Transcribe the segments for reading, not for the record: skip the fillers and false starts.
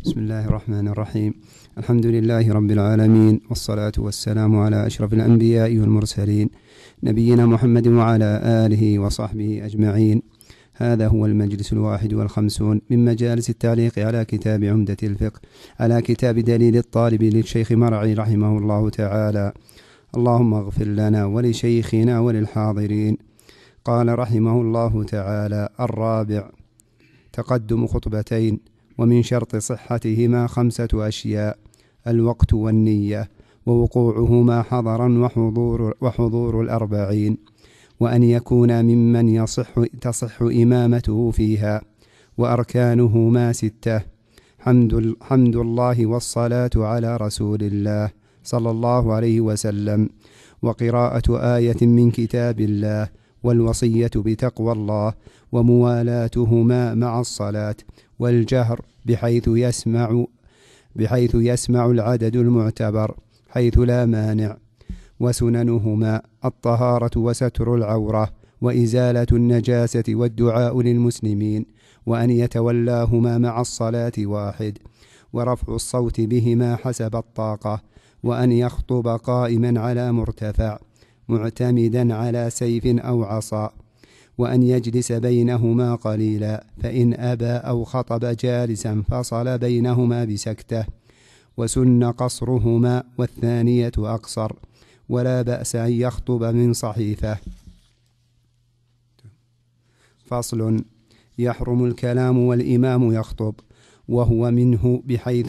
بسم الله الرحمن الرحيم. الحمد لله رب العالمين، والصلاة والسلام على أشرف الأنبياء والمرسلين، نبينا محمد وعلى آله وصحبه أجمعين. هذا هو المجلس 51 من مجالس التعليق على كتاب عمدة الفقه، على كتاب دليل الطالب للشيخ مرعي رحمه الله تعالى. اللهم اغفر لنا ولشيخنا وللحاضرين. قال رحمه الله تعالى: الرابع: تقدم خطبتين، ومن شرط صحتهما 5 أشياء: الوقت والنية، ووقوعهما حضرا وحضور 40، وأن يكون ممن تصح إمامته فيها، وأركانهما 6: حمد الله والصلاة على رسول الله صلى الله عليه وسلم، وقراءة آية من كتاب الله، والوصية بتقوى الله، وموالاتهما مع الصلاة، والجهر بحيث يسمع العدد المعتبر حيث لا مانع، وسننهما: الطهارة وستر العورة، وإزالة النجاسة، والدعاء للمسلمين، وأن يتولاهما مع الصلاة 1، ورفع الصوت بهما حسب الطاقة، وأن يخطب قائما على مرتفع معتمدا على سيف أو عصا، وأن يجلس بينهما قليلا، فإن أبى أو خطب جالسا فصل بينهما بسكتة، وسن قصرهما، والثانية أقصر، ولا بأس أن يخطب من صحيفة. فصل: يحرم الكلام والإمام يخطب، وهو منه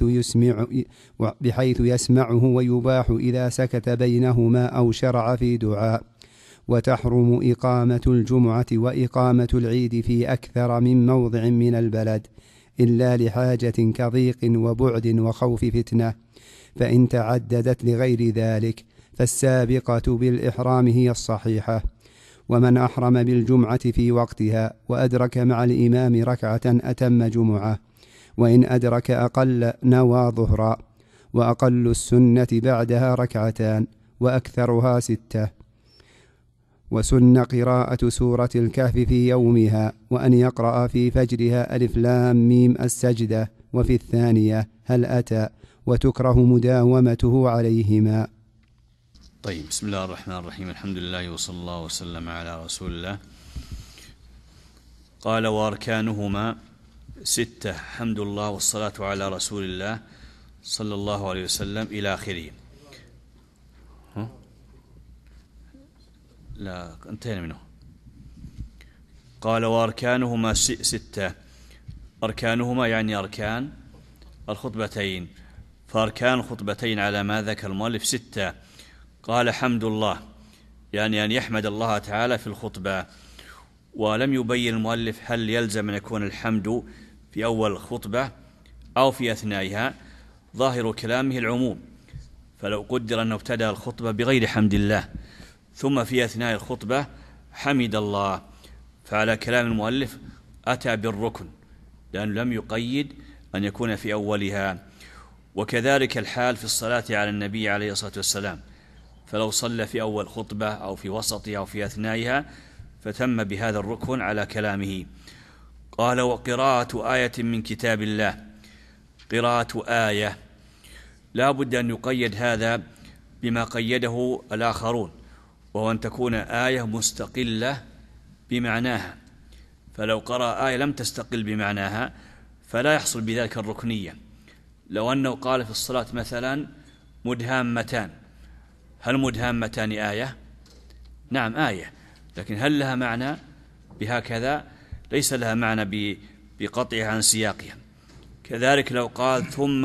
بحيث يسمعه، ويباح إذا سكت بينهما أو شرع في دعاء. وتحرم إقامة الجمعة وإقامة العيد في أكثر من موضع من البلد، إلا لحاجة كضيق وبعد وخوف فتنة، فإن تعددت لغير ذلك فالسابقة بالإحرام هي الصحيحة. ومن أحرم بالجمعة في وقتها وأدرك مع الإمام ركعة أتم جمعة، وإن أدرك أقل نوى ظهرا، وأقل السنة بعدها 2، وأكثرها 6. وسن قراءة سورة الكهف في يومها، وأن يقرأ في فجرها ألف لام ميم السجدة، وفي الثانية هل أتى، وتكره مداومته عليهما. طيب، بسم الله الرحمن الرحيم. الحمد لله وصلى الله وسلم على رسول الله. قال: وأركانهما 6: حمد الله والصلاة على رسول الله صلى الله عليه وسلم إلى آخره. لا، انتهينا منه. قال: وأركانهما 6. أركانهما يعني أركان الخطبتين، فأركان الخطبتين على ما ذكر المؤلف 6. قال: حمد الله، يعني أن يحمد الله تعالى في الخطبة، ولم يبين المؤلف هل يلزم أن يكون الحمد في أول الخطبة أو في أثنائها. ظاهر كلامه العموم، فلو قدر أنه ابتدأ الخطبة بغير حمد الله ثم في أثناء الخطبة حمد الله، فعلى كلام المؤلف أتى بالركن، لأنه لم يقيد أن يكون في أولها. وكذلك الحال في الصلاة على النبي عليه الصلاة والسلام، فلو صلى في أول خطبة أو في وسطها أو في أثنائها فتم بهذا الركن على كلامه. قال: وقراءة آية من كتاب الله. قراءة آية لا بد أن يقيد هذا بما قيده الآخرون، وهو أن تكون آية مستقلة بمعناها، فلو قرأ آية لم تستقل بمعناها فلا يحصل بذلك الركنية. لو أنه قال في الصلاة مثلا مدهامتان، هل مدهامتان آية؟ نعم آية، لكن هل لها معنى بهكذا؟ ليس لها معنى بقطعها عن سياقها. كذلك لو قال ثم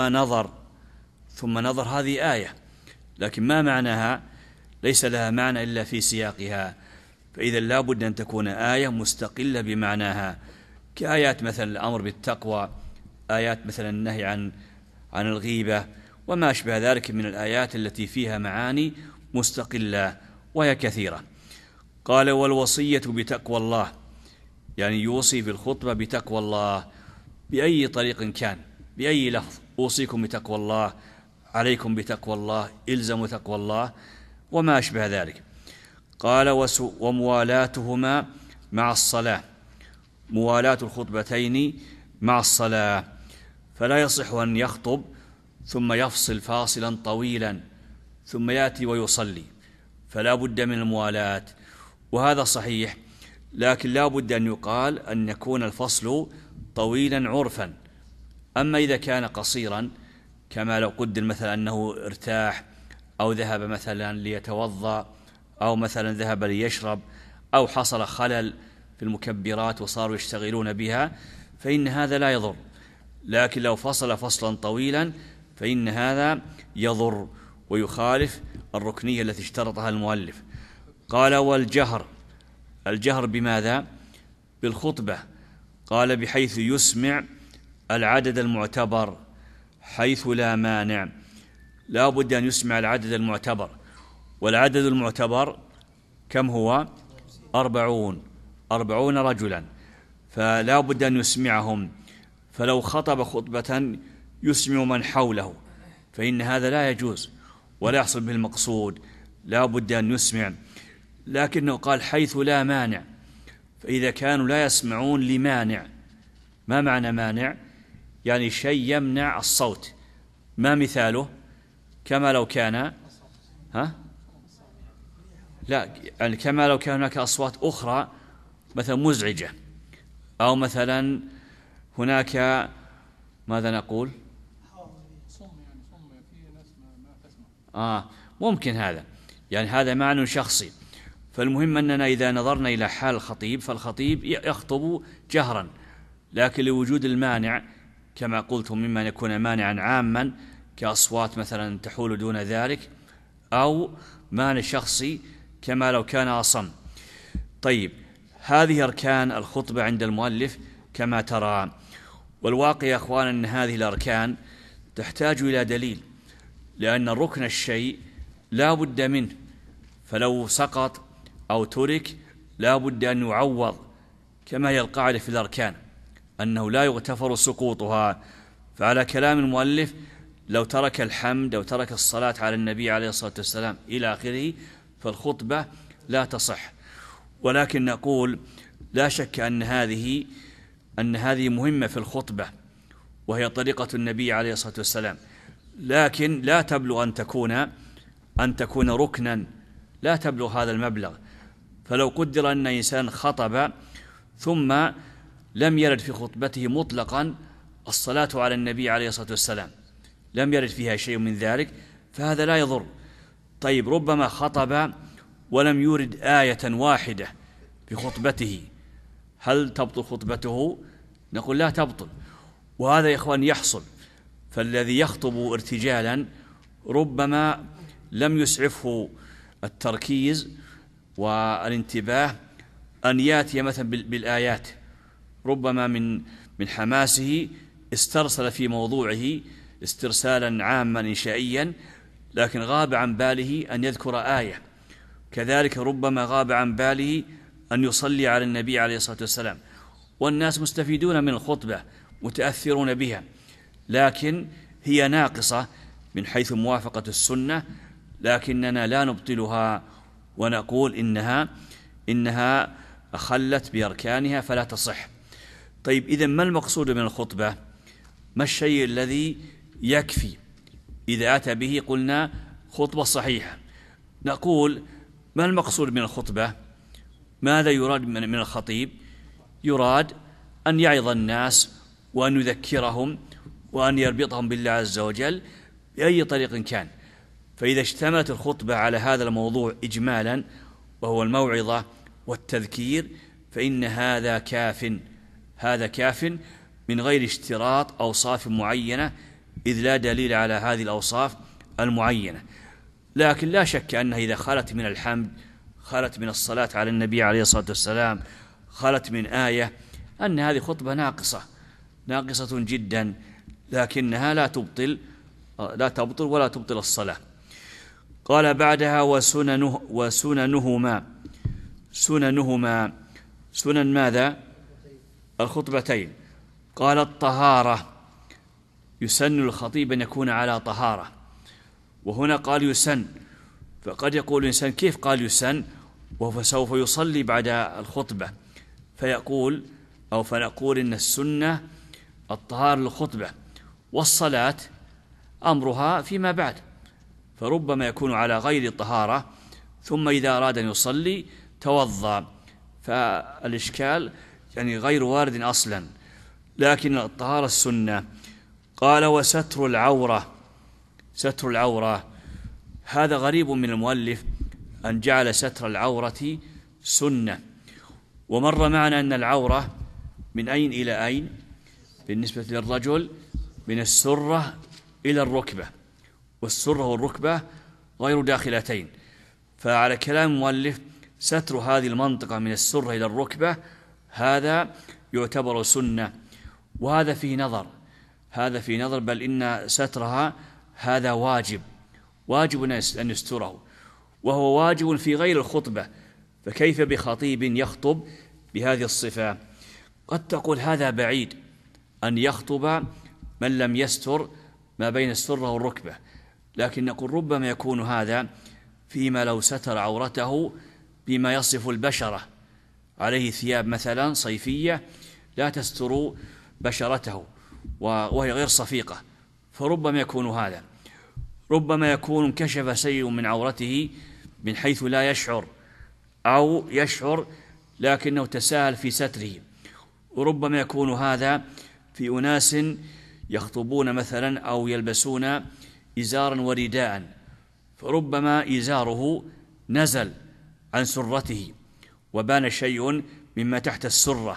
نظر هذه آية، لكن ما معناها؟ ليس لها معنى إلا في سياقها. فإذا لا بد أن تكون آية مستقلة بمعناها، كآيات مثلا الأمر بالتقوى، آيات مثلا النهي عن الغيبة، وما أشبه ذلك من الآيات التي فيها معاني مستقلة، وهي كثيرة. قال: والوصية بتقوى الله، يعني يوصي في الخطبة بتقوى الله بأي طريق كان، بأي لفظ: أوصيكم بتقوى الله، عليكم بتقوى الله، إلزموا تقوى الله، وما أشبه ذلك. قال: وموالاتهما مع الصلاة، موالاة الخطبتين مع الصلاة، فلا يصح أن يخطب ثم يفصل فاصلا طويلا ثم يأتي ويصلي، فلا بد من الموالاة، وهذا صحيح. لكن لا بد أن يقال أن يكون الفصل طويلا عرفا. أما إذا كان قصيرا كما لو قدر مثلا أنه ارتاح أو ذهب مثلا ليتوضأ أو مثلا ذهب ليشرب أو حصل خلل في المكبرات وصاروا يشتغلون بها، فإن هذا لا يضر. لكن لو فصل فصلا طويلا فإن هذا يضر ويخالف الركنية التي اشترطها المؤلف. قال والجهر، الجهر بماذا؟ بالخطبة. قال بحيث يسمع العدد المعتبر حيث لا مانع. لا بد أن يسمع العدد المعتبر، والعدد المعتبر كم هو؟ 40 رجلا، فلا بد أن يسمعهم. فلو خطب خطبة يسمع من حوله فإن هذا لا يجوز ولا يحصل به المقصود، لا بد أن يسمع. لكنه قال حيث لا مانع، فإذا كانوا لا يسمعون لمانع. ما معنى مانع؟ يعني شيء يمنع الصوت. ما مثاله؟ كما لو كان لا، يعني كما لو كان هناك أصوات أخرى مثلا مزعجة، أو مثلا هناك ماذا نقول؟ ممكن هذا، يعني هذا معنى شخصي. فالمهم أننا إذا نظرنا إلى حال الخطيب فالخطيب يخطب جهرا، لكن لوجود المانع كما قلت مما يكون مانعا عاما كأصوات مثلا تحول دون ذلك، أو مانع شخصي كما لو كان أصم. طيب، هذه أركان الخطبة عند المؤلف كما ترى. والواقع يا أخوان أن هذه الأركان تحتاج إلى دليل، لأن الركن الشيء لا بد منه، فلو سقط أو ترك لا بد أن يعوض، كما هي القاعدة في الأركان أنه لا يغتفر سقوطها. فعلى كلام المؤلف لو ترك الحمد أو ترك الصلاة على النبي عليه الصلاة والسلام إلى آخره فالخطبة لا تصح. ولكن نقول لا شك أن هذه مهمة في الخطبة، وهي طريقة النبي عليه الصلاة والسلام، لكن لا تبلغ أن تكون ركنا، لا تبلغ هذا المبلغ. فلو قدر أن إنسان خطب ثم لم يرد في خطبته مطلقا الصلاة على النبي عليه الصلاة والسلام، لم يرد فيها شيء من ذلك، فهذا لا يضر. طيب، ربما خطب ولم يورد آية واحدة في خطبته، هل تبطل خطبته؟ نقول لا تبطل. وهذا يا إخوان يحصل. فالذي يخطب ارتجالا ربما لم يسعفه التركيز والانتباه أن يأتي مثلا بالآيات، ربما من حماسه استرسل في موضوعه استرسالا عاما إنشائيا، لكن غاب عن باله أن يذكر آية. كذلك ربما غاب عن باله أن يصلي على النبي عليه الصلاة والسلام، والناس مستفيدون من الخطبة متأثرون بها، لكن هي ناقصة من حيث موافقة السنة، لكننا لا نبطلها ونقول إنها أخلت بأركانها فلا تصح. طيب، إذن ما المقصود من الخطبة؟ ما الشيء الذي يكفي؟ إذا أتى به قلنا خطبة صحيحة. نقول ما المقصود من الخطبة؟ ماذا يراد من الخطيب؟ يراد أن يعظ الناس وأن يذكرهم وأن يربطهم بالله عز وجل بأي طريق كان. فإذا اشتملت الخطبة على هذا الموضوع إجمالا وهو الموعظة والتذكير فإن هذا كاف من غير اشتراط أوصاف معينة، إذ لا دليل على هذه الأوصاف المعينة. لكن لا شك أنها إذا خلت من الحمد، خلت من الصلاة على النبي عليه الصلاة والسلام، خلت من آية، أن هذه خطبة ناقصة جدا، لكنها لا تبطل ولا تبطل الصلاة. قال بعدها وسننهما. سنن ماذا؟ الخطبتين. قال الطهارة، يسن الخطيب أن يكون على طهارة، وهنا قال يسن، فقد يقول الإنسان كيف قال يسن وهو سوف يصلي بعد الخطبة؟ فنقول إن السنة الطهارة للخطبة، والصلاة أمرها فيما بعد، فربما يكون على غير الطهارة ثم إذا أراد أن يصلي توضأ، فالإشكال يعني غير وارد أصلا، لكن الطهارة السنة. قال وستر العورة. ستر العورة هذا غريب من المؤلف أن جعل ستر العورة سنة، ومر معنا أن العورة من أين إلى أين بالنسبة للرجل؟ من السرة إلى الركبة، والسرة والركبة غير داخلتين، فعلى كلام المؤلف ستر هذه المنطقة من السرة إلى الركبة هذا يعتبر سنة، وهذا فيه نظر، هذا فيه نظر، بل إن سترها هذا واجب أن يستره، وهو واجب في غير الخطبة، فكيف بخطيب يخطب بهذه الصفة؟ قد تقول هذا بعيد أن يخطب من لم يستر ما بين السرة والركبة، لكن نقول ربما يكون هذا فيما لو ستر عورته بما يصف البشرة، عليه ثياب مثلا صيفية لا تستر بشرته وهي غير صفيقة، فربما يكون هذا. ربما يكون انكشف شيء من عورته من حيث لا يشعر، أو يشعر لكنه تساهل في ستره، وربما يكون هذا في أناس يخطبون مثلا أو يلبسون إزارا ورداء، فربما إزاره نزل عن سرته وبان شيء مما تحت السرة،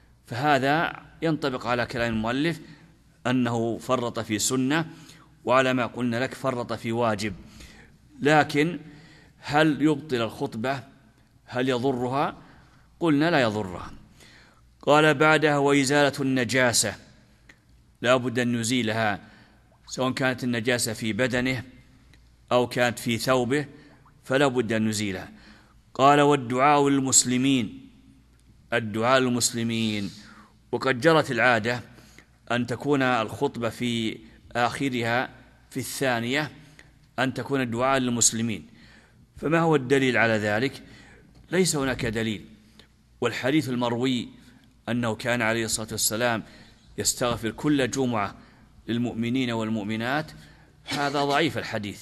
فهذا ينطبق على كلام المؤلف أنه فرط في سنة، وعلى ما قلنا لك فرط في واجب. لكن هل يبطل الخطبة؟ هل يضرها؟ قلنا لا يضرها. قال بعدها وإزالة النجاسة، لا بد أن يزيلها، سواء كانت النجاسة في بدنه أو كانت في ثوبه فلا بد أن يزيلها. قال والدعاء للمسلمين. الدعاء للمسلمين، وقد جرت العادة أن تكون الخطبة في آخرها في الثانية أن تكون الدعاء للمسلمين، فما هو الدليل على ذلك؟ ليس هناك دليل، والحديث المروي أنه كان عليه الصلاة والسلام يستغفر كل جمعة للمؤمنين والمؤمنات هذا ضعيف الحديث،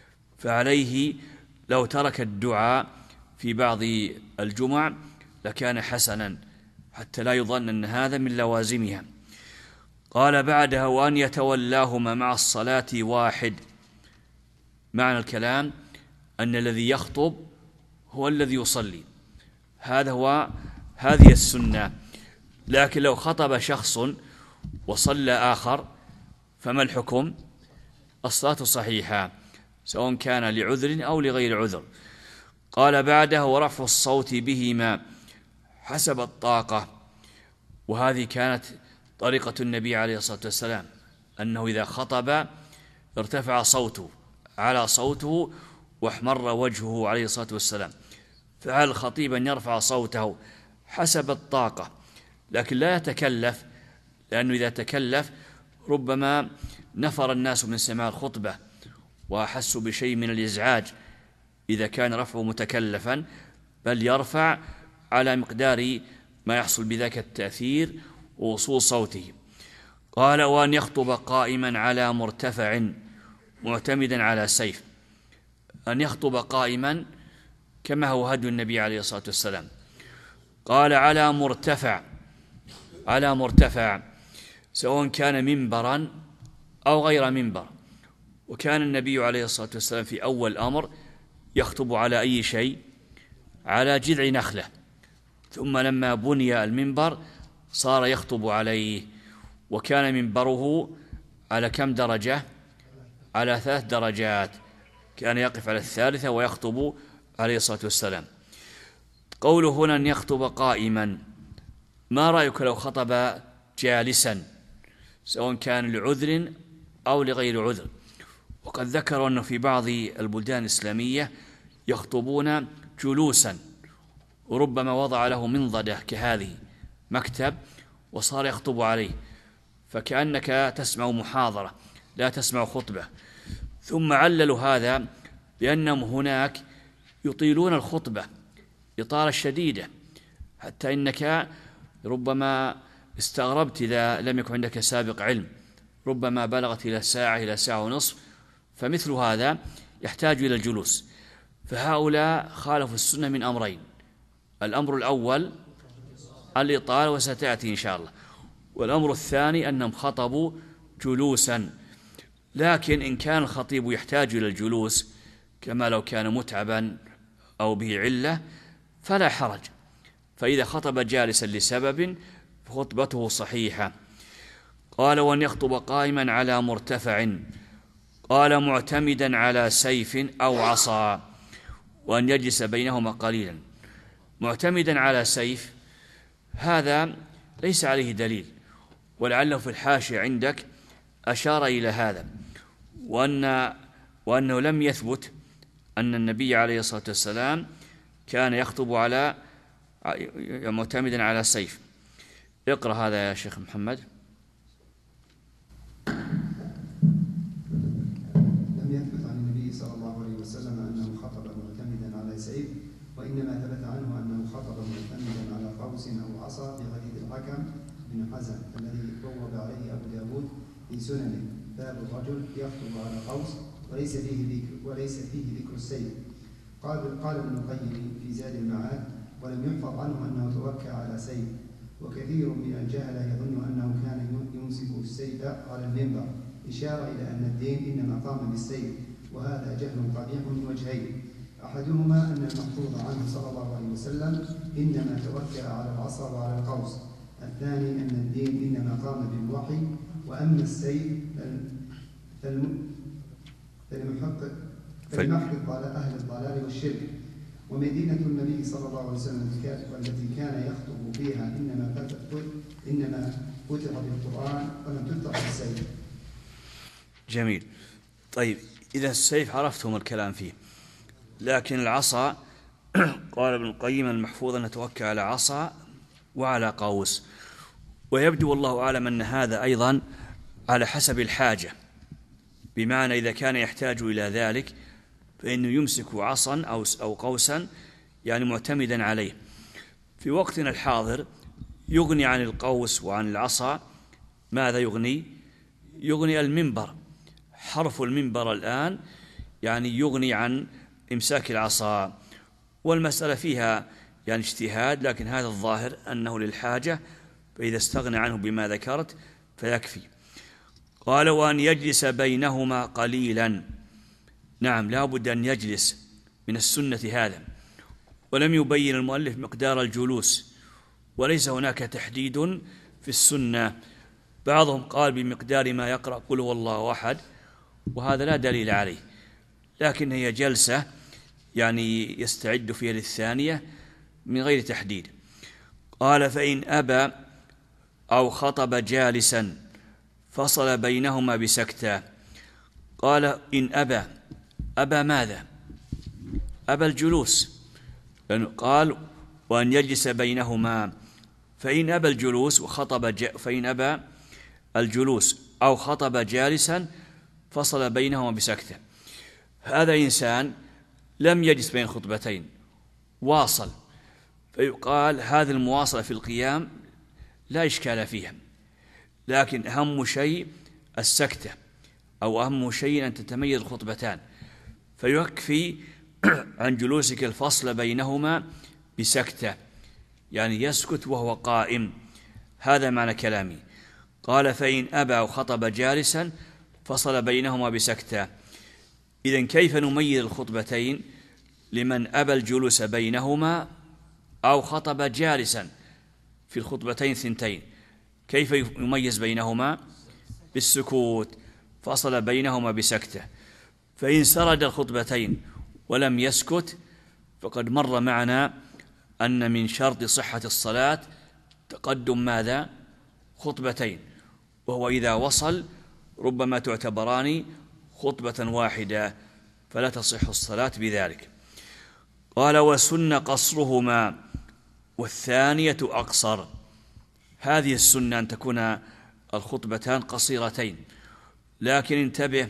فعليه لو ترك الدعاء في بعض الجمع لكان حسنا حتى لا يظن أن هذا من لوازمها. قال بعدها وأن يتولاهما مع الصلاة واحد. معنى الكلام أن الذي يخطب هو الذي يصلي، هذه السنة. لكن لو خطب شخص وصلى آخر فما الحكم؟ الصلاة صحيحة سواء كان لعذر أو لغير عذر. قال بعده ورفع الصوت بهما حسب الطاقة، وهذه كانت طريقة النبي عليه الصلاة والسلام أنه إذا خطب ارتفع صوته على صوته واحمر وجهه عليه الصلاة والسلام، فعلى الخطيب أن يرفع صوته حسب الطاقة، لكن لا يتكلف، لأنه إذا تكلف ربما نفر الناس من سماع الخطبة وأحسوا بشيء من الإزعاج إذا كان رفعه متكلفا، بل يرفع على مقدار ما يحصل بذاك التأثير ووصول صوته. قال وأن يخطب قائما على مرتفع معتمدا على سيف. أن يخطب قائما كما هو هدي النبي عليه الصلاة والسلام. قال على مرتفع سواء كان منبرا أو غير منبر، وكان النبي عليه الصلاة والسلام في أول الأمر يخطب على أي شيء؟ على جذع نخلة، ثم لما بني المنبر صار يخطب عليه، وكان منبره على كم درجة؟ على 3 درجات، كان يقف على الثالثة ويخطب عليه الصلاة والسلام. قوله هنا أن يخطب قائما، ما رأيك لو خطب جالسا سواء كان لعذر أو لغير عذر؟ وقد ذكروا أنه في بعض البلدان الإسلامية يخطبون جلوسا، وربما وضع له منضدة كهذه مكتب وصار يخطب عليه، فكأنك تسمع محاضرة لا تسمع خطبة. ثم عللوا هذا بأنهم هناك يطيلون الخطبة إطالة شديدة، حتى إنك ربما استغربت إذا لم يكن عندك سابق علم ربما بلغت إلى ساعة إلى ساعة ونصف، فمثل هذا يحتاج إلى الجلوس. فهؤلاء خالفوا السنة من أمرين: الأمر الأول الإطالة وستأتي إن شاء الله، والأمر الثاني أنهم خطبوا جلوسا. لكن إن كان الخطيب يحتاج إلى الجلوس كما لو كان متعبا أو به علة فلا حرج، فإذا خطب جالسا لسبب فخطبته صحيحة. قال: وأن يخطب قائما على مرتفع. قال: معتمدا على سيف أو عصا، وأن يجلس بينهما قليلا. معتمدا على سيف هذا ليس عليه دليل، ولعله في الحاشية عندك أشار إلى هذا، وأنه لم يثبت أن النبي عليه الصلاة والسلام كان يخطب على معتمدا على سيف. اقرأ هذا يا شيخ محمد. لم يثبت عن النبي صلى الله عليه وسلم أنه خطب معتمدا على سيف، وإنما ثبت عنه أنه خطب معتمدا على قوس أو عصا في حديث الحكم بن حزم الذي بوب عليه أبو داود في سننه: باب الرجل يخطب على قوس وليس فيه ذكر السيف. قال ابن القيم في زاد المعاد: ولم يحفظ عنه أنه توكى على سيف، وكثير من الجهلة يظن أنه كان يمسك السيف على المنبر، إشارة إلى أن الدين إنما قام بالسيف، وهذا جهل قبيح من وجهين: أحدهما أن المحفوظ عنه صلى الله عليه وسلم إنما توكل على العصا وعلى القوس، الثاني أن الدين إنما قام بالوحي، وأما السيف فلمحقق أهل الضلال والشرك. ومدينة النبي صلى الله عليه وسلم والتي كان يخطب فيها إنما فتح بالقرآن ولم تفتح بالسيف. جميل. طيب، إذا السيف عرفتم الكلام فيه، لكن العصا قال ابن القيم المحفوظ أن نتوكل على عصا وعلى قوس، ويبدو والله أعلم أن هذا أيضا على حسب الحاجة، بمعنى إذا كان يحتاج إلى ذلك فإنه يمسك عصا أو قوسا يعني معتمدا عليه. في وقتنا الحاضر يغني عن القوس وعن العصا ماذا يغني؟ يغني المنبر، حرف المنبر الآن يعني يغني عن إمساك العصا، والمسألة فيها يعني اجتهاد، لكن هذا الظاهر أنه للحاجة، فإذا استغنى عنه بما ذكرت فيكفي. قال: وأن يجلس بينهما قليلا. نعم، لا بد أن يجلس، من السنة هذا، ولم يبين المؤلف مقدار الجلوس، وليس هناك تحديد في السنة. بعضهم قال بمقدار ما يقرأ قل هو الله أحد، وهذا لا دليل عليه، لكن هي جلسة يعني يستعد فيها للثانية من غير تحديد. قال: فإن أبى أو خطب جالسا فصل بينهما بسكتة. قال: إن أبى ماذا؟ أبى الجلوس، لأنه قال: وأن يجلس بينهما. فإن أبى الجلوس فإن أبى الجلوس أو خطب جالسا فصل بينهما بسكتة. هذا إنسان لم يجلس بين خطبتين، واصل، فيقال هذه المواصلة في القيام لا إشكال فيها، لكن أهم شيء السكتة، أو أهم شيء أن تتميز الخطبتان، فيكفي عن جلوسك الفصل بينهما بسكتة، يعني يسكت وهو قائم. هذا معنى كلامي. قال: فإن أبى أو خطب جالسا فصل بينهما بسكتة. إذن كيف نميز الخطبتين لمن أبى الجلوس بينهما أو خطب جالسا في الخطبتين ثنتين؟ كيف يميز بينهما؟ بالسكوت، فصل بينهما بسكتة. فإن سرد الخطبتين ولم يسكت فقد مر معنا أن من شرط صحة الصلاة تقدم ماذا؟ خطبتين، وهو إذا وصل ربما تعتبران خطبة واحدة، فلا تصح الصلاة بذلك. قال: وسن قصرهما والثانية أقصر. هذه السنة أن تكون الخطبتان قصيرتين، لكن انتبه،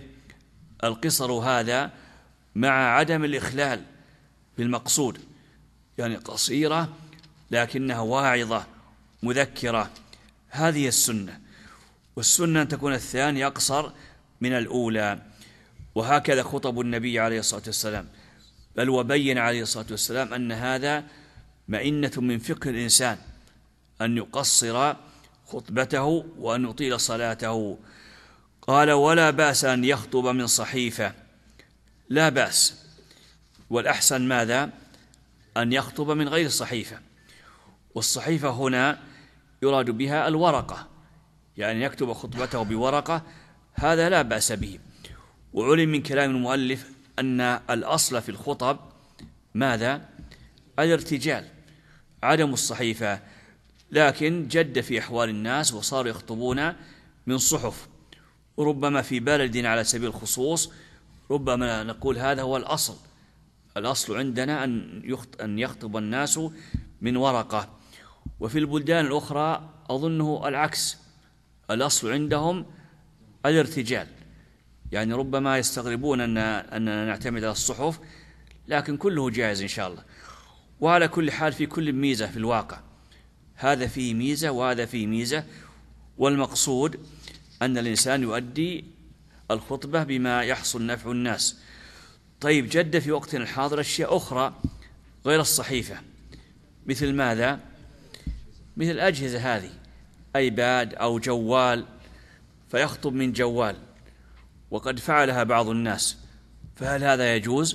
القصر هذا مع عدم الإخلال بالمقصود، يعني قصيرة لكنها واعظة مذكرة، هذه السنة. والسنة أن تكون الثانية أقصر من الأولى. وهكذا خطب النبي عليه الصلاة والسلام، بل وبين عليه الصلاة والسلام أن هذا مئنة من فقه الإنسان، أن يقصر خطبته وأن يطيل صلاته. قال: ولا بأس أن يخطب من صحيفة، لا بأس، والأحسن ماذا؟ أن يخطب من غير الصحيفة. والصحيفة هنا يراد بها الورقة، يعني يكتب خطبته بورقة، هذا لا بأس به. وعلم من كلام المؤلف أن الأصل في الخطب ماذا؟ الارتجال، عدم الصحيفة، لكن جد في أحوال الناس وصاروا يخطبون من صحف، وربما في بلد على سبيل الخصوص ربما نقول هذا هو الأصل. الأصل عندنا أن يخطب الناس من ورقة، وفي البلدان الأخرى أظنه العكس، الأصل عندهم الارتجال، يعني ربما يستغربون أننا نعتمد على الصحف، لكن كله جائز إن شاء الله. وعلى كل حال في كل ميزة في الواقع، هذا فيه ميزة وهذا فيه ميزة، والمقصود أن الإنسان يؤدي الخطبة بما يحصل نفع الناس. طيب، جد في وقتنا الحاضر أشياء أخرى غير الصحيفة، مثل ماذا؟ مثل الأجهزة هذه، أيباد أو جوال، فيخطب من جوال، وقد فعلها بعض الناس، فهل هذا يجوز؟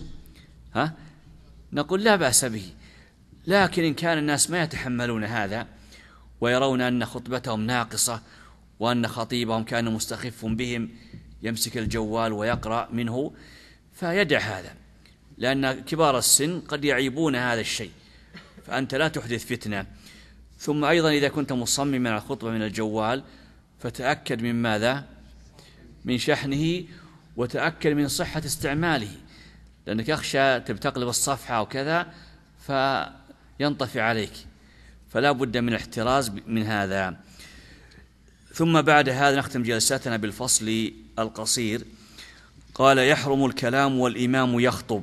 نقول لا بأس به، لكن إن كان الناس ما يتحملون هذا ويرون أن خطبتهم ناقصة وأن خطيبهم كان مستخف بهم يمسك الجوال ويقرأ منه، فيدع هذا، لأن كبار السن قد يعيبون هذا الشيء، فأنت لا تحدث فتنة. ثم أيضا إذا كنت مصمما على الخطبة من الجوال فتأكد من ماذا؟ من شحنه، وتأكد من صحة استعماله، لأنك أخشى تقلب الصفحة أو كذا فينطفي عليك، فلا بد من الاحتراز من هذا. ثم بعد هذا نختم جلساتنا بالفصل القصير. قال: يحرم الكلام والإمام يخطب.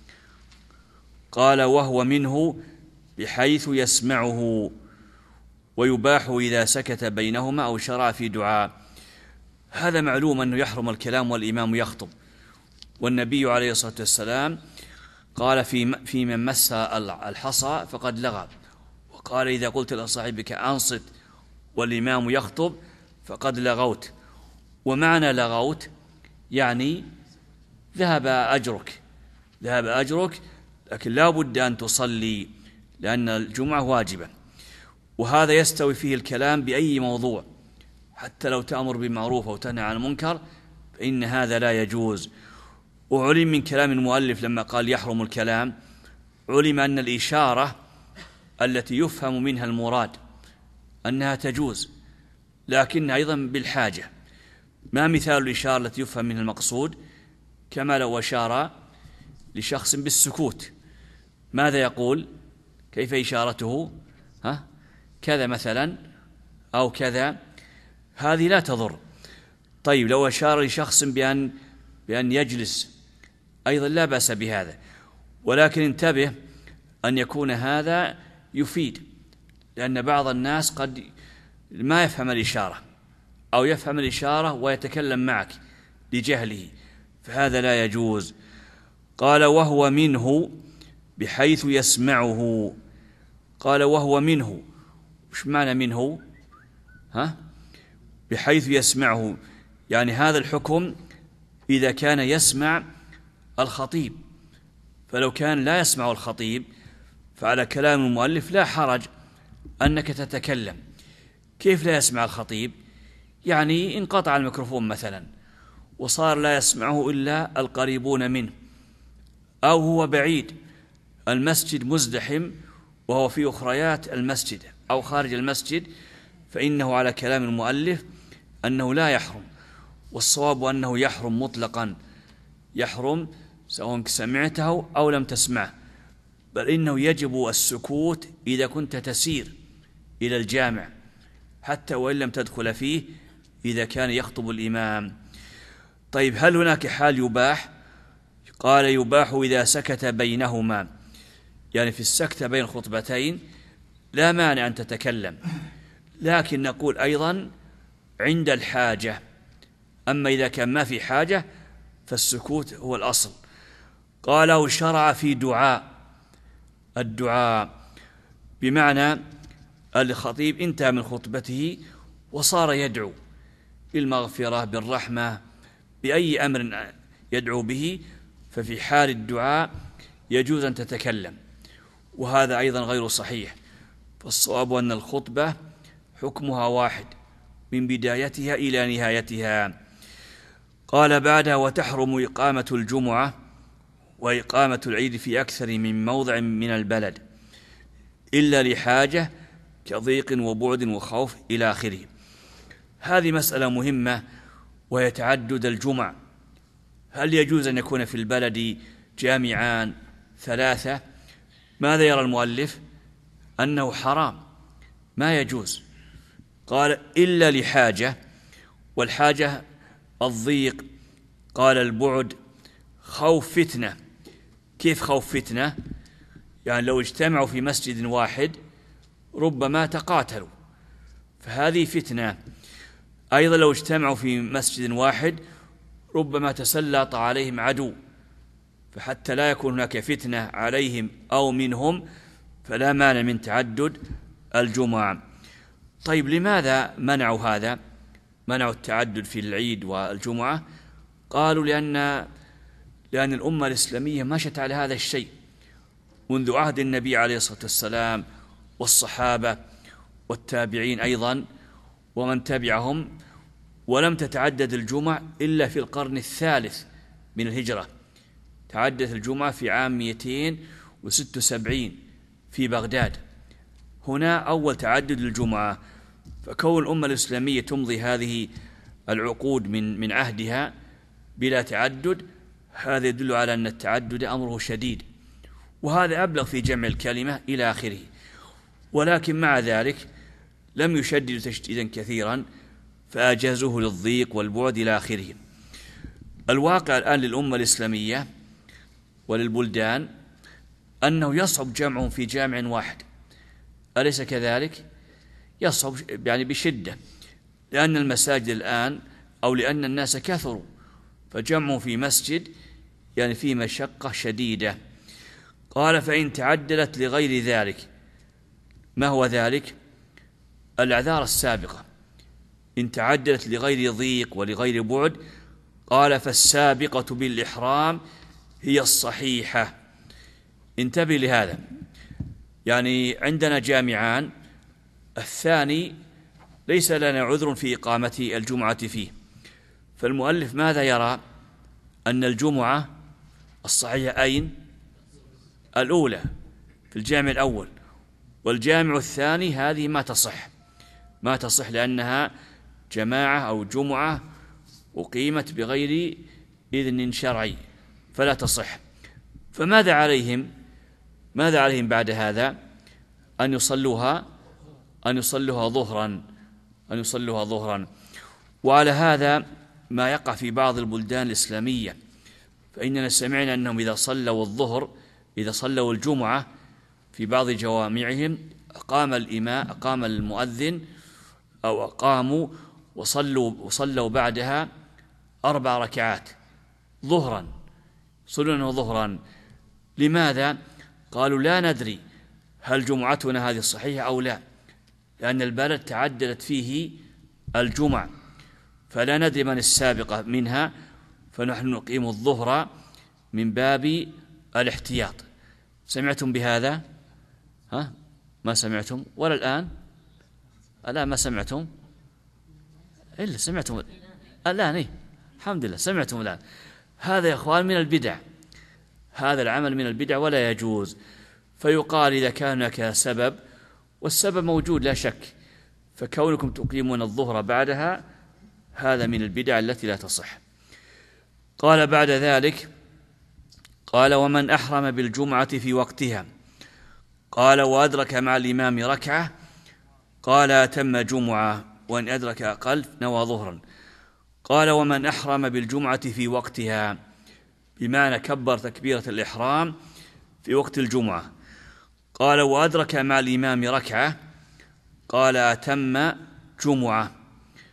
قال: وهو منه بحيث يسمعه، ويباح إذا سكت بينهما أو شرع في دعاء. هذا معلوم أنه يحرم الكلام والإمام يخطب، والنبي عليه الصلاة والسلام قال في من مس الحصى فقد لغى، وقال: إذا قلت لصاحبك أنصت والإمام يخطب فقد لغوت. ومعنى لغوت يعني ذهب أجرك، لكن لا بد أن تصلي، لأن الجمعة واجبة. وهذا يستوي فيه الكلام بأي موضوع، حتى لو تأمر بالمعروف أو تنهى عن المنكر فإن هذا لا يجوز. وعلم من كلام المؤلف لما قال يحرم الكلام، علم أن الإشارة التي يفهم منها المراد أنها تجوز، لكن أيضا بالحاجة. ما مثال الإشارة التي يفهم منها المقصود؟ كما لو أشار لشخص بالسكوت، ماذا يقول؟ كيف إشارته؟ كذا مثلا أو كذا، هذه لا تضر. طيب، لو أشار لشخص بأن يجلس أيضا لا بأس بهذا، ولكن انتبه أن يكون هذا يفيد، لأن بعض الناس قد ما يفهم الإشارة أو يفهم الإشارة ويتكلم معك لجهله، فهذا لا يجوز. قال: وهو منه بحيث يسمعه. قال: وهو منه، وش معنى منه؟ بحيث يسمعه، يعني هذا الحكم إذا كان يسمع الخطيب، فلو كان لا يسمع الخطيب فعلى كلام المؤلف لا حرج أنك تتكلم. كيف لا يسمع الخطيب؟ يعني انقطع الميكروفون مثلا وصار لا يسمعه إلا القريبون منه، أو هو بعيد، المسجد مزدحم وهو في أخريات المسجد أو خارج المسجد، فإنه على كلام المؤلف أنه لا يحرم، والصواب أنه يحرم مطلقا، يحرم سواء سمعته أو لم تسمعه، بل إنه يجب السكوت إذا كنت تسير إلى الجامع حتى وإن لم تدخل فيه إذا كان يخطب الإمام. طيب، هل هناك حال يباح؟ قال: يباح إذا سكت بينهما، يعني في السكتة بين الخطبتين لا مانع أن تتكلم، لكن نقول أيضا عند الحاجة. أما إذا كان ما في حاجة فالسكوت هو الأصل. قال وشرع في الدعاء بمعنى الخطيب انتهى من خطبته وصار يدعو بالمغفرة بالرحمة بأي أمر يدعو به، ففي حال الدعاء يجوز أن تتكلم، وهذا أيضا غير صحيح. فالصواب أن الخطبة حكمها واحد من بدايتها إلى نهايتها. قال بعدها وتحرم إقامة الجمعة وإقامة العيد في أكثر من موضع من البلد إلا لحاجة كضيق وبعد وخوف إلى آخره. هذه مسألة مهمة، وهي تعدد الجمع. هل يجوز أن يكون في البلد جامعان 3؟ ماذا يرى المؤلف؟ أنه حرام، ما يجوز. قال إلا لحاجة، والحاجة الضيق، قال البعد، خوف فتنة. كيف خوف فتنة؟ يعني لو اجتمعوا في مسجد واحد ربما تقاتلوا، فهذه فتنة. أيضا لو اجتمعوا في مسجد واحد ربما تسلط عليهم عدو، فحتى لا يكون هناك فتنة عليهم أو منهم فلا مانع من تعدد الجمعة. طيب لماذا منعوا هذا؟ منعوا التعدد في العيد والجمعة. قالوا لأن الأمة الإسلامية مشت على هذا الشيء منذ عهد النبي عليه الصلاة والسلام والصحابة والتابعين أيضا ومن تبعهم، ولم تتعدد الجمعة إلا في القرن الثالث من الهجرة. تعددت الجمعة في عام 276 في بغداد، هنا أول تعدد الجمعة. فكون الأمة الإسلامية تمضي هذه العقود من عهدها بلا تعدد، هذا يدل على أن التعدد أمره شديد، وهذا أبلغ في جمع الكلمة إلى آخره. ولكن مع ذلك لم يشددوا تشديدا كثيرا، فأجازوه للضيق والبعد إلى آخره. الواقع الآن للأمة الإسلامية وللبلدان أنه يصعب جمعهم في جامع واحد، أليس كذلك؟ يصعب يعني بشدة، لأن المساجد الآن أو لأن الناس كثروا، فجمعهم في مسجد يعني فيه مشقة شديدة. قال فإن تعددت لغير ذلك. ما هو ذلك؟ الأعذار السابقة. إن تعددت لغير ضيق ولغير بعد، قال فالسابقة بالإحرام هي الصحيحة. انتبه لهذا، يعني عندنا جامعان، الثاني ليس لنا عذر في إقامة الجمعة فيه، فالمؤلف ماذا يرى؟ أن الجمعة الصحيحة أين؟ الأولى في الجامع الأول، والجامع الثاني هذه ما تصح لأنها جماعة أو جمعة أقيمت بغير إذن شرعي فلا تصح. فماذا عليهم؟ ماذا عليهم بعد هذا؟ أن يصلوها ظهرا. وعلى هذا ما يقع في بعض البلدان الإسلامية، فإننا سمعنا أنهم إذا صلوا الجمعة في بعض جوامعهم أقام المؤذن أو أقاموا وصلوا بعدها 4 ركعات ظهرا، صلوا ظهرا. لماذا؟ قالوا لا ندري هل جمعتنا هذه صحيحة أو لا، لأن البلد تعددت فيه الجمع، فلا ندري من السابقة منها، فنحن نقيم الظهر من باب الاحتياط. سمعتم بهذا؟ ما سمعتم ولا الآن؟ لا ما سمعتم إلا سمعتم الآن. الحمد لله سمعتم الآن. هذا يا أخوان من البدع، هذا العمل من البدع ولا يجوز. فيقال إذا كان هناك سبب، والسبب موجود لا شك، فكونكم تقيمون الظهر بعدها هذا من البدع التي لا تصح. قال بعد ذلك، قال ومن أحرم بالجمعة في وقتها، قال وأدرك مع الإمام ركعة، قال أتم جمعة، وإن أدرك أقل نوى ظهرا. قال ومن أحرم بالجمعة في وقتها، بمعنى كبر تكبيرة الإحرام في وقت الجمعة. قال وأدرك مع الإمام ركعة، قال أتم جمعة.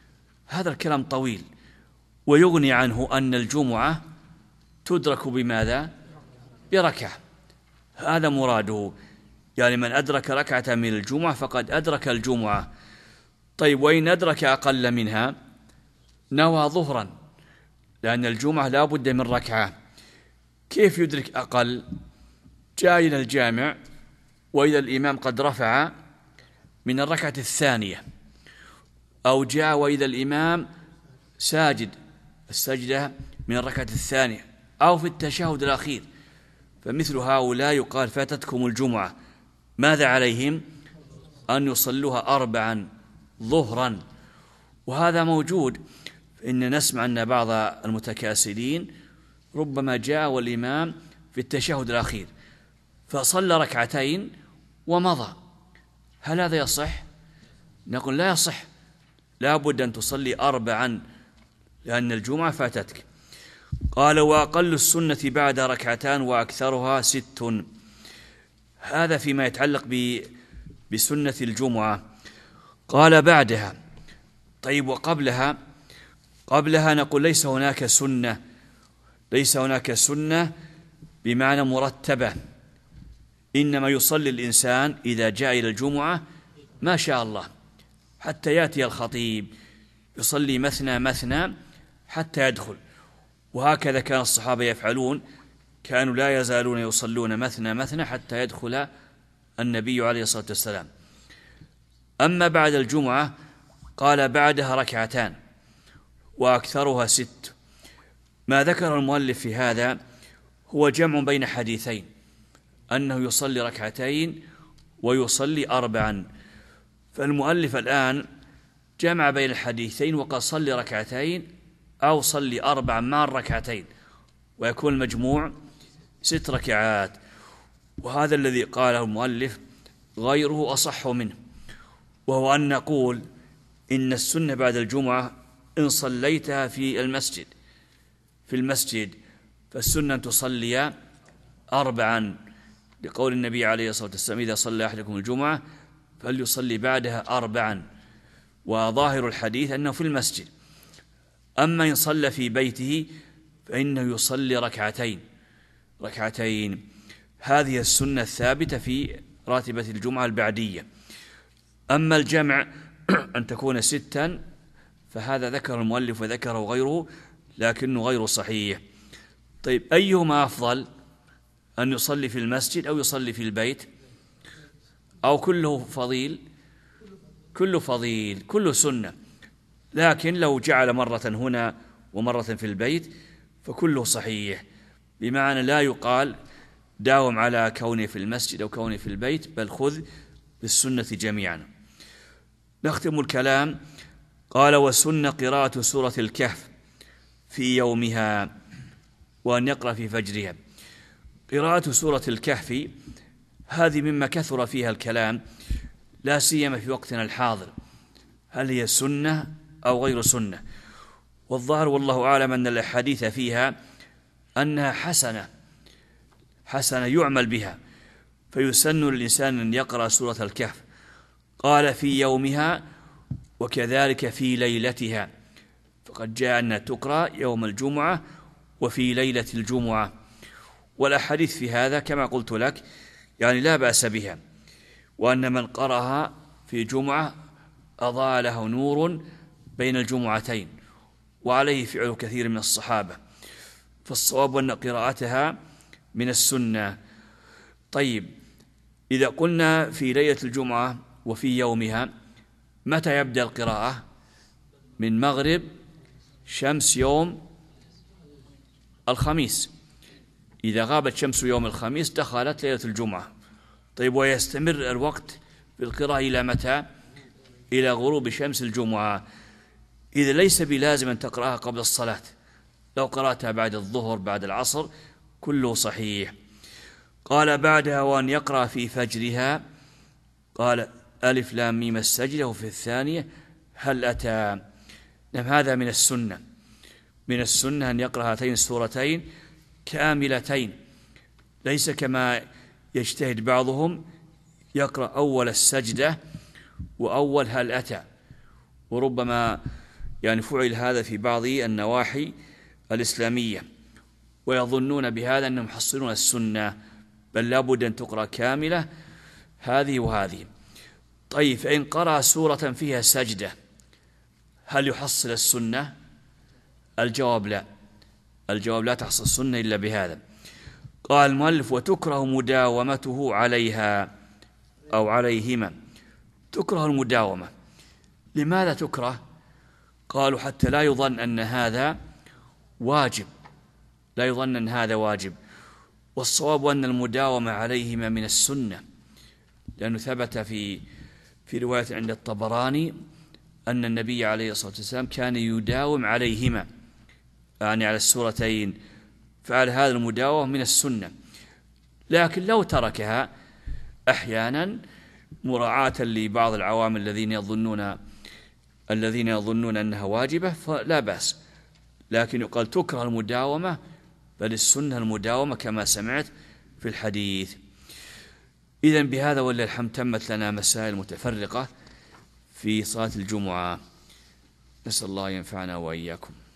هذا الكلام طويل، ويغني عنه أن الجمعة تدرك بماذا؟ بركعة. هذا مراده، يعني من أدرك ركعة من الجمعة فقد أدرك الجمعة. طيب وإن أدرك أقل منها نوى ظهرا، لأن الجمعة لا بد من ركعة. كيف يدرك أقل؟ جاء إلى الجامع وإذا الإمام قد رفع من الركعة الثانية، أو جاء وإذا الإمام ساجد السجدة من الركعة الثانية، أو في التشهد الأخير، فمثل هؤلاء يقال فاتتكم الجمعة. ماذا عليهم؟ أن يصلوها 4 ظهرا. وهذا موجود، إن نسمع أن بعض المتكاسلين ربما جاء والإمام في التشهد الأخير فصلى 2 ركعتين ومضى. هل هذا يصح؟ نقول لا يصح، لا بد أن تصلي 4 لأن الجمعة فاتتك. قال وأقل السنة بعد 2 ركعتان وأكثرها 6. هذا فيما يتعلق بسنة الجمعة. قال بعدها. طيب وقبلها؟ قبلها نقول ليس هناك سنة، ليس هناك سنة بمعنى مرتبة، إنما يصلي الإنسان إذا جاء إلى الجمعة ما شاء الله حتى يأتي الخطيب، يصلي مثنى مثنى حتى يدخل. وهكذا كان الصحابة يفعلون، كانوا لا يزالون يصلون مثنى مثنى حتى يدخل النبي عليه الصلاة والسلام. أما بعد الجمعة قال بعدها 2 ركعتان وأكثرها 6. ما ذكر المؤلف في هذا هو جمع بين حديثين، أنه يصلي 2 ركعتين ويصلي 4. فالمؤلف الآن جمع بين الحديثين وقال صلي 2 ركعتين أو صلي 4 مع 2 ركعتين، ويكون المجموع 6 ركعات. وهذا الذي قاله المؤلف غيره أصح منه، وهو أن نقول إن السنة بعد الجمعة إن صليتها في المسجد فالسنة أن تصلي 4، لقول النبي عليه الصلاة والسلام إذا صلى أحدكم الجمعة فليصلي بعدها 4، وظاهر الحديث أنه في المسجد. أما إن صلى في بيته فإنه يصلي 2 ركعتين. هذه السنة الثابتة في راتبة الجمعة البعدية. أما الجمع أن تكون 6 فهذا ذكر المؤلف وذكره غيره لكنه غير صحيح. طيب أيهما أفضل، أن يصلي في المسجد أو يصلي في البيت، أو كله فضيل؟ كله فضيل، كله سنة، لكن لو جعل مرة هنا ومرة في البيت فكله صحيح، بمعنى لا يقال داوم على كونه في المسجد أو كونه في البيت، بل خذ بالسنة جميعا. نختم الكلام. قال والسنة قراءة سورة الكهف في يومها وأن يقرأ في فجرها. قراءة سورة الكهف هذه مما كثر فيها الكلام، لا سيما في وقتنا الحاضر، هل هي سنة أو غير سنة؟ والظاهر والله أعلم أن الأحاديث فيها أنها حسنة يعمل بها، فيسن للإنسان أن يقرأ سورة الكهف. قال في يومها وكذلك في ليلتها، فقد جاء أنها تقرأ يوم الجمعة وفي ليلة الجمعة. والأحاديث في هذا كما قلت لك يعني لا بأس بها، وأن من قرأها في جمعة أضاء له نور بين الجمعتين، وعليه فعل كثير من الصحابة، فالصواب أن قراءتها من السنة. طيب إذا قلنا في ليلة الجمعة وفي يومها، متى يبدأ القراءة؟ من مغرب شمس يوم الخميس، إذا غابت شمس يوم الخميس دخلت ليلة الجمعة. طيب ويستمر الوقت في القراءة إلى متى؟ إلى غروب شمس الجمعة. إذا ليس بلازم أن تقرأها قبل الصلاة، لو قرأتها بعد الظهر بعد العصر كله صحيح. قال بعدها وأن يقرأ في فجرها، قال ألف لام ميم السجدة، وفي الثانية هل أتى. نعم هذا من السنة، من السنة أن يقرأ هاتين السورتين كاملتين، ليس كما يجتهد بعضهم يقرأ أول السجدة وأول هل أتى، وربما يعني فعل هذا في بعض النواحي الإسلامية، ويظنون بهذا أنهم يحصلون السنة، بل لابد أن تقرأ كاملة هذه وهذه. طيب، فإن قرأ سورة فيها سجدة هل يحصل السنة؟ الجواب لا، الجواب لا تحصل السنة إلا بهذا. قال المؤلف: وتكره مداومته عليها أو عليهما. تكره المداومة. لماذا تكره؟ قالوا حتى لا يظن أن هذا واجب، لا يظن أن هذا واجب، والصواب أن المداومة عليهما من السنة، لأنه ثبت في رواية عند الطبراني أن النبي عليه الصلاة والسلام كان يداوم عليهما، يعني على السورتين، فعلى هذا المداومة من السنة. لكن لو تركها أحيانا مراعاة لبعض العوام الذين يظنون أنها واجبة فلا بأس، لكن يقال تكره المداومة، بل السنة المداومة كما سمعت في الحديث. إذن بهذا ولله الحمد تمت لنا مسائل متفرقة في صلاة الجمعة، نسأل الله ينفعنا وإياكم.